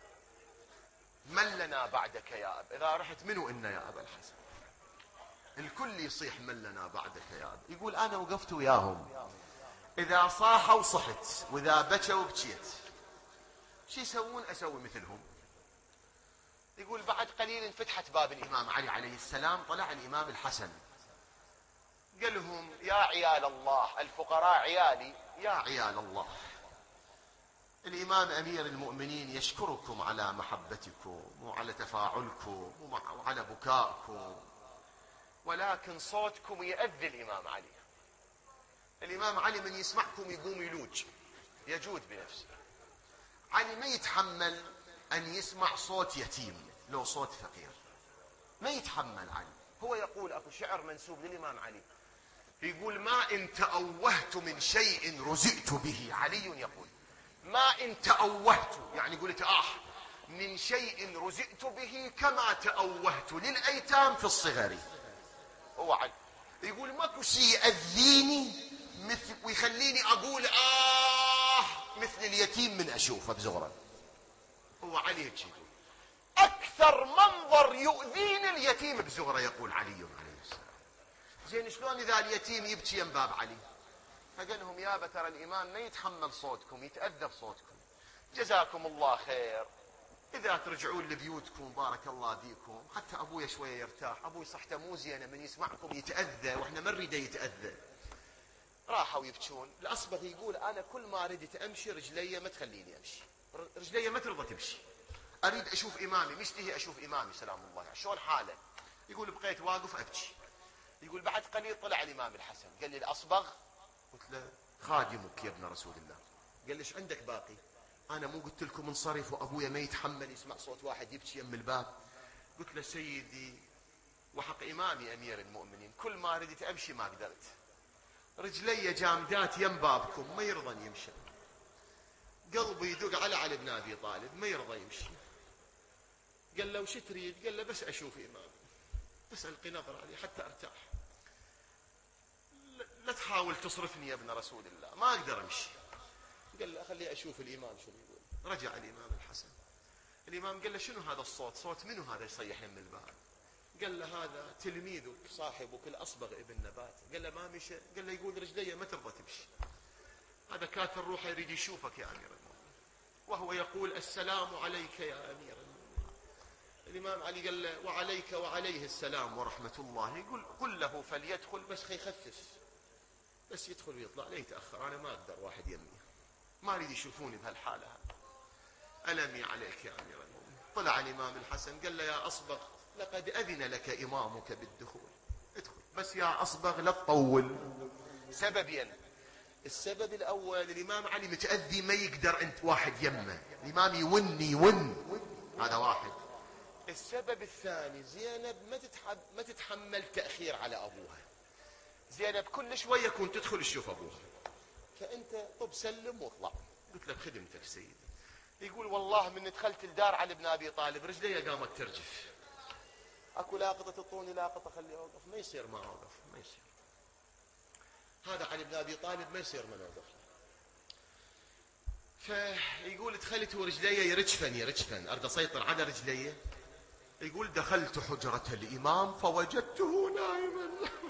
من لنا بعدك يا أبا. إذا رحت منو إنا يا أبا الحسن؟ الكل يصيح من لنا بعدك يا أبا. يقول أنا وقفت وياهم، إذا صاحوا صحت وإذا بكوا بكيت. شو يسوون؟ أسوي مثلهم. يقول بعد قليل انفتحت باب الإمام علي عليه السلام، طلع الإمام الحسن قال لهم يا عيال الله، الفقراء عيالي، يا عيال الله، الإمام أمير المؤمنين يشكركم على محبتكم وعلى تفاعلكم وعلى بكائكم، ولكن صوتكم يؤذي الإمام علي. الإمام علي من يسمعكم يقوم يلوج، يجود بنفسه. علي ما يتحمل أن يسمع صوت يتيم لو صوت فقير، ما يتحمل علي. هو يقول أكو شعر منسوب للإمام علي، يقول ما إن تأوهت من شيء رزقت به. علي يقول ما إن تأوهت، يعني قلت من شيء رزقت به كما تأوهت للأيتام في الصغر. هو علي يقول ماكو شيء يأذيني مثل ويخليني أقول مثل اليتيم من أشوفه بزغره. هو علي هيك يقول أكثر منظر يؤذيني اليتيم بزغره، يقول علي عليه السلام. زين شلون إذا اليتيم يبكي يم باب علي؟ فقال لهم يابا ترى الإمام ما يتحمل صوتكم، يتأذى بصوتكم، جزاكم الله خير، إذا ترجعون لبيوتكم بارك الله فيكم، حتى أبويا شوية يرتاح، أبوي صحته مو زينة من يسمعكم يتأذى وإحنا ما نريده يتأذى. راحوا يبكون. الأصبغ يقول أنا كل ما ردت أمشي رجلي ما تخليني أمشي، رجلي ما ترضى تمشي، أريد أشوف إمامي، مشتهي أشوف إمامي سلام الله عليه شلون حاله. يقول بقيت واقف أبكي. يقول بعد قليل طلع الإمام الحسن قال لي الأصبغ، قلت له خادمك يا ابن رسول الله. قال ليش عندك باقي؟ أنا مو قلت لكم انصرف وأبويا ما يتحمل يسمع صوت واحد يبكي يم الباب؟ قلت له سيدي وحق إمامي أمير المؤمنين كل ما ردت أمشي ما قدرت، رجلي جامدات يم بابكم ما يرضى يمشي، قلبي يدق على علي بن أبي طالب ما يرضى يمشي. قال له وش تريد؟ قال له بس أشوف إمامي، بس ألقي نظر عليه حتى أرتاح، لا تحاول تصرفني يا ابن رسول الله ما أقدر أمشي. قال له خليه أشوف الإمام شنو يقول. رجع الإمام الحسن، الإمام قال له شنو هذا الصوت؟ صوت منو هذا يصيح يم الباب؟ قال له هذا تلميذك صاحبك الأصبغ ابن نبات. قال له ما مشى؟ قال له يقول رجلي ما ترضى تمشي، هذا كاتر روحه يريد يشوفك يا أمير المؤمنين، وهو يقول السلام عليك يا أمير المؤمنين. الإمام علي قال له وعليك وعليه السلام ورحمة الله. يقول قل له فليدخل، بس يخفف، بس يدخل ويطلع لا يتأخر، أنا ما أقدر واحد يمي، ما أريد يشوفوني بهالحالة. ألمي عليك يا أمير المؤمنين. طلع الإمام الحسن قال له يا أصبغ لقد أذن لك إمامك بالدخول، ادخل، بس يا أصبغ لا تطول. سببين، السبب الأول الإمام علي متأذي ما يقدر أنت واحد يمه، الإمام يون هذا واحد. السبب الثاني زينب ما تتحمل تأخير على أبوها، زينب كل شوية كنت تدخل تشوف أبوها، فأنت طب سلم واطلع. قلت له بخدمتك سيدي. يقول والله من دخلت الدار علي بن أبي طالب رجلي قامت ترجف، اكو لاقطة تطوني لاقطة خلي اوقف، ما يصير ما اوقف، ما يصير. هذا علي بن ابي طالب ما يصير ما اوقف. فيقول دخلت ورجلي يرجفن اريد اسيطر على رجلي. يقول دخلت حجرة الامام فوجدته نائما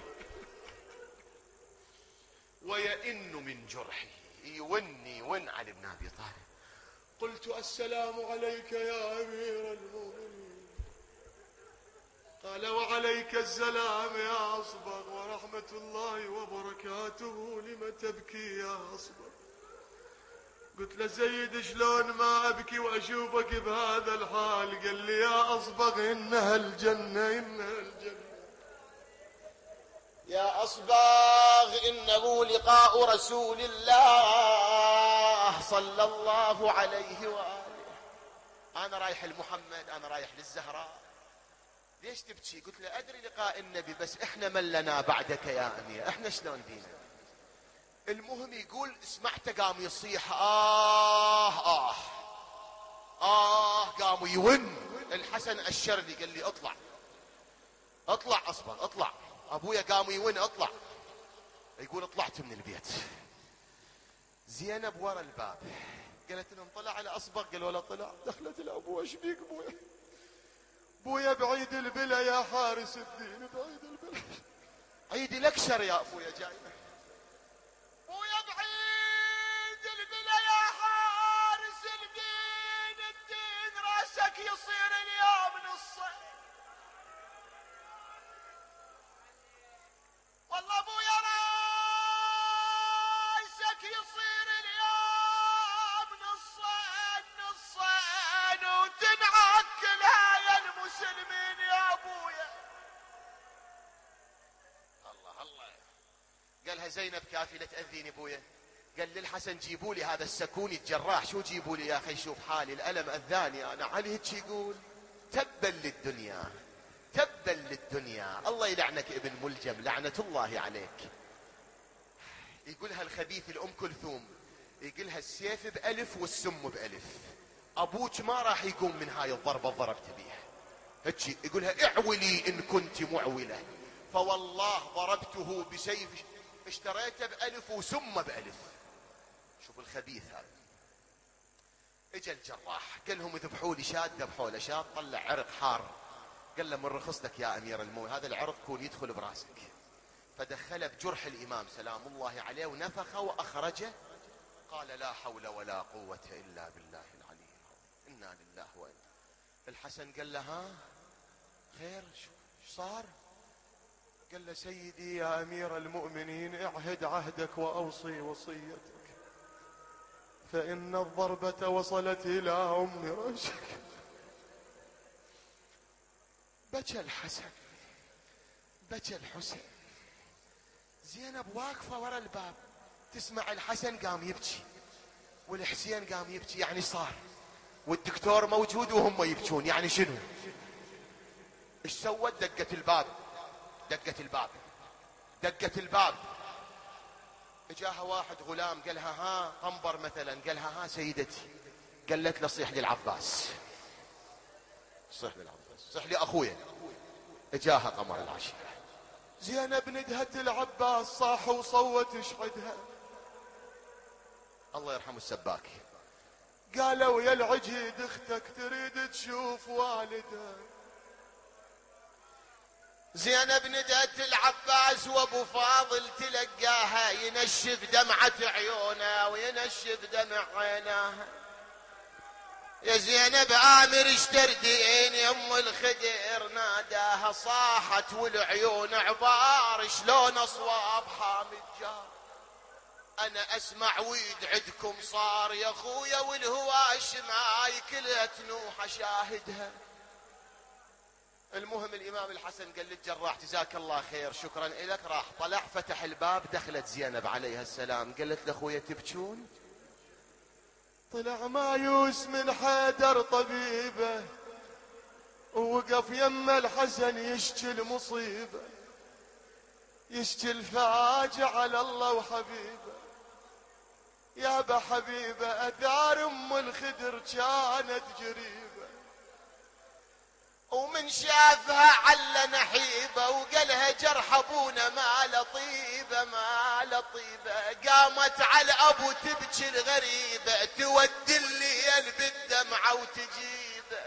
ويئن من جرحه، يون علي بن ابي طالب. قلت السلام عليك يا امير المؤمنين. قال وعليك السلام يا أصبغ ورحمة الله وبركاته، لم تبكي يا أصبغ؟ قلت له سيد شلون ما أبكي وأشوفك بهذا الحال؟ قال لي يا أصبغ إنها الجنة، إنها الجنة يا أصبغ، إنه لقاء رسول الله صلى الله عليه وآله. أنا رايح لمحمد، أنا رايح للزهراء. ليش تبكي؟ قلت له أدري لقاء النبي، بس إحنا من لنا بعدك يا أمير، إحنا شلون بينا؟ المهم يقول سمعته قام يصيح قام يون. الحسن أشر لي قال لي اطلع أصبغ اطلع. أبويا قام يون اطلع. يقول طلعت من البيت. زينب ورا الباب قالت لهم طلع على أصبغ؟ قال ولا طلع. دخلت الأبوة ايش بيك بويا؟ بويا بعيد البلا يا حارس الدين، بعيد البلا. عيد الأكشر يا أبويا جاي. بويا بعيد البلا يا حارس الدين، الدين راسك يصير اليوم نصه. والله بويا راسك يصير اليوم نصين وتنعكلها يا المسلمين يا ابويا. الله قالها زينب كافي لا تأذيني بويا. قال للحسن جيبوا لي هذا السكوني الجراح. شو جيبوا لي يا اخي؟ شوف حالي الألم أذاني انا. علي هيك يقول تبا للدنيا، تبا للدنيا. الله يلعنك ابن ملجم، لعنة الله عليك. يقولها الخبيث الأم كلثوم، يقولها السيف بألف والسم بألف. أبوك ما راح يقوم من هاي الضربة ضربت بيها. هيك يقولها اعولي إن كنت معولة، فوالله ضربته بسيف اشتريته بألف وسم بألف. شوف الخبيث هذا. اجا الجراح قال لهم ذبحوا لي شاد. ذبحوا له شاد طلع عرق حار. قال له من رخصتك يا أمير المؤمنين هذا العرق كون يدخل براسك. فدخله بجرح الإمام سلام الله عليه ونفخه وأخرجه. قال لا حول ولا قوة إلا بالله العلي العظيم، إنا لله وإنا. الحسن قال له ها خير شو صار؟ قال له سيدي يا أمير المؤمنين اعهد عهدك وأوصي وصيتك، فإن الضربة وصلت إلى أم رأسك. بكى الحسن، بكى الحسين. زينب واقفة ورا الباب تسمع الحسن قام يبكي والحسين قام يبكي. يعني صار والدكتور موجود وهم يبكون، يعني شنو؟ ايش سوت؟ دقت الباب، دقت الباب، دقت الباب. اجاها واحد غلام قالها ها قنبر مثلا، قالها ها سيدتي. قالت له صيح للعباس، صيح للعباس، صيح لي اخويا. اجاها قمر العشيرة. زينب ندهت العباس صاح وصوت اشحدها. الله يرحمه السباك. قالوا يا العجيد اختك تريد تشوف والدها. زينب ندهت العباس وابو فاضل تلقاها ينشف دمعة عيونه وينشف دمع عيناها. يا زينب آمر اشتردين يا ام الخدر ناداها. صاحت والعيون عبار شلون اصواب حامد جار. انا اسمع ويد عندكم صار يا اخويا والهواش معاي كلها تنوح شاهدها. المهم الامام الحسن قال للجراح جزاك الله خير شكرا لك. راح طلع فتح الباب. دخلت زينب عليها السلام قالت لاخويا تبكون؟ طلع مايوس من حيدر طبيبه ووقف يم الحسن يشكي المصيبه، يشكي الفاجع على الله وحبيبه. يابا حبيبه اثار ام الخدر كانت جريبه، ومن شافها على نحيبه وقالها جرح ابونا ما لطيبه ما لطيبه. قامت على ابو تبكي الغريبه تودي الليل بالدمعه وتجيبه.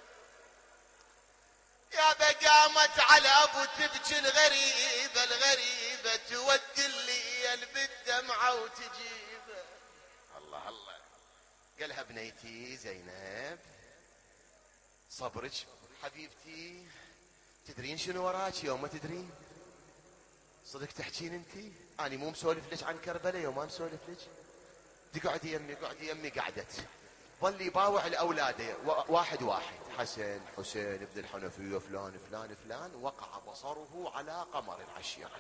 يابا قامت على ابو تبكي الغريبه الغريبه تودي الليل بالدمعه وتجيبه. الله الله. قالها بنيتي زينب صبرك حبيبتي تدرين شنو وراك يوم ما تدرين؟ صدق تحكين انتي؟ أنا مو مسولف لك عن كربلاء يوم ما مسولف لك. تقعدي يمي قعدي يمي قعدت ظل يباوع الأولاد واحد واحد، حسن حسين ابن الحنفية فلان فلان فلان. وقع بصره على قمر العشيرة.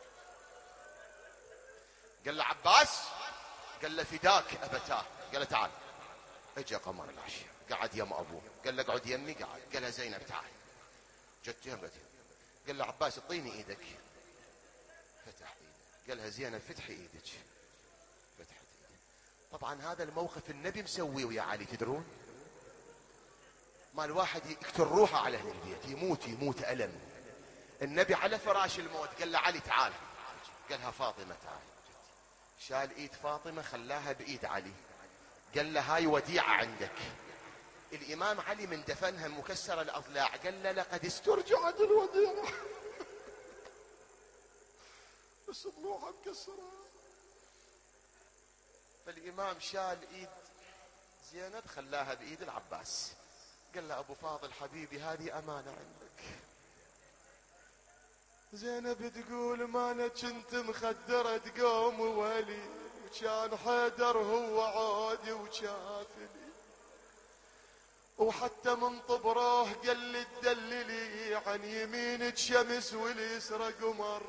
قال له عباس، قال له فداك أبتاه. قال له تعال. اجى قمر العشيرة قعد يم أبوه. قال له اقعد يمي قعد. قال له زينب تعال. جت جنبته. قال له عباس اعطيني ايدك. فتح ايده. قال لها زينب فتحي ايدك. فتحت ايده. طبعا هذا الموقف النبي مسويه ويا علي، تدرون؟ ما الواحد يقتل روحه على اهل البيت، يموت ألم. النبي على فراش الموت قال له علي تعال. قالها فاطمة تعال. شال ايد فاطمة خلاها بايد علي. قال له هاي وديعة عندك. الامام علي من دفنها مكسر الاضلاع قال له لقد استرجعت الوديعة بس ضلوعها مكسرة. فالامام شال ايد زينب خلاها بايد العباس. قال له ابو فاضل حبيبي هذه امانة عندك. زينب تقول ما انا كنت مخدرة قوم ولي، وكان حيدر هو عادي وشافني، وحتى من طبره قال لي تدللي عن يمينك شمس واليسرى قمر،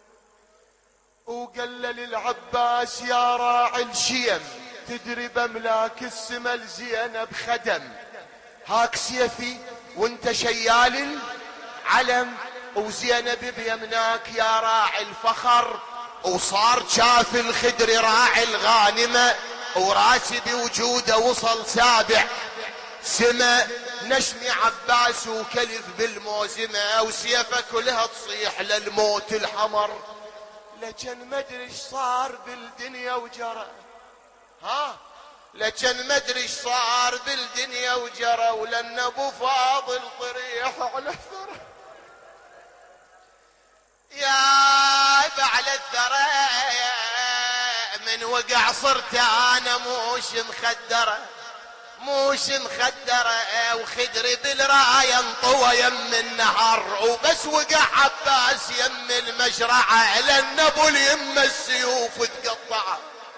وقال للعباس يا راعي الشيم تدري بملاك السما لزينب خدم، هاك سيفي وانت شيال العلم، وزينب بيمناك يا راعي الفخر، وصار شاف الخدر راعي الغانمة، وراسي بوجوده وصل سابع سما، نشمي عباس وكلف بالموزمة، وسيفه كلها تصيح للموت الحمر. لكن ما ادري ايش صار بالدنيا وجرى، لكن ما ادري ايش صار بالدنيا وجرى، ولان ابو فاضل طريح على الثرى. يا بعل الثرى من وقع صرت انا موش مخدرة وخدري بالراية انطوى يم النهر، وبس وقع عباس يم المشرعة لان ابو اليم السيوف تقطع،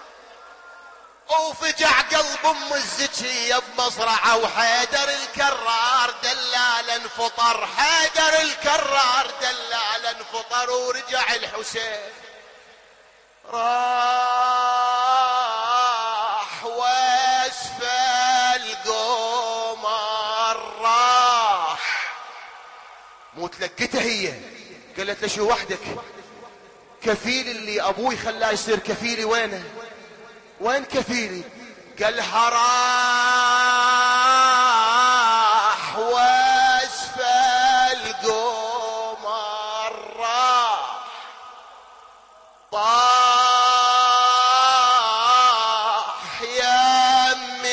وفجع قلب ام الزكية بمصرعه، وحيدر الكرار دلالا فطر، حيدر الكرار دلالا فطر، ورجع الحسين راح واسفل قمر راح. مو تلقته هي قالت له شو وحدك؟ كفيل اللي ابوي خلاه يصير كفيلي وينه؟ وين كفيلي؟ قالها راح واسفل قمر راح، طاح يم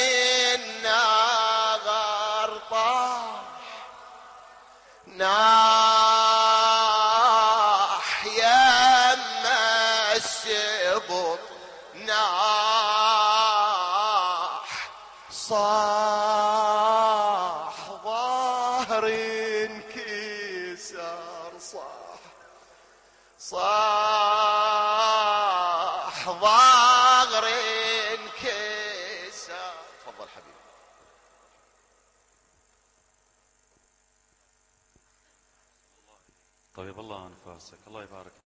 النغر طاح، ناح يم السبط ناح، صاح ظهر انكسر صاح ظهر انكسر. تفضل حبيبي. طيب الله انفاسك، الله يبارك.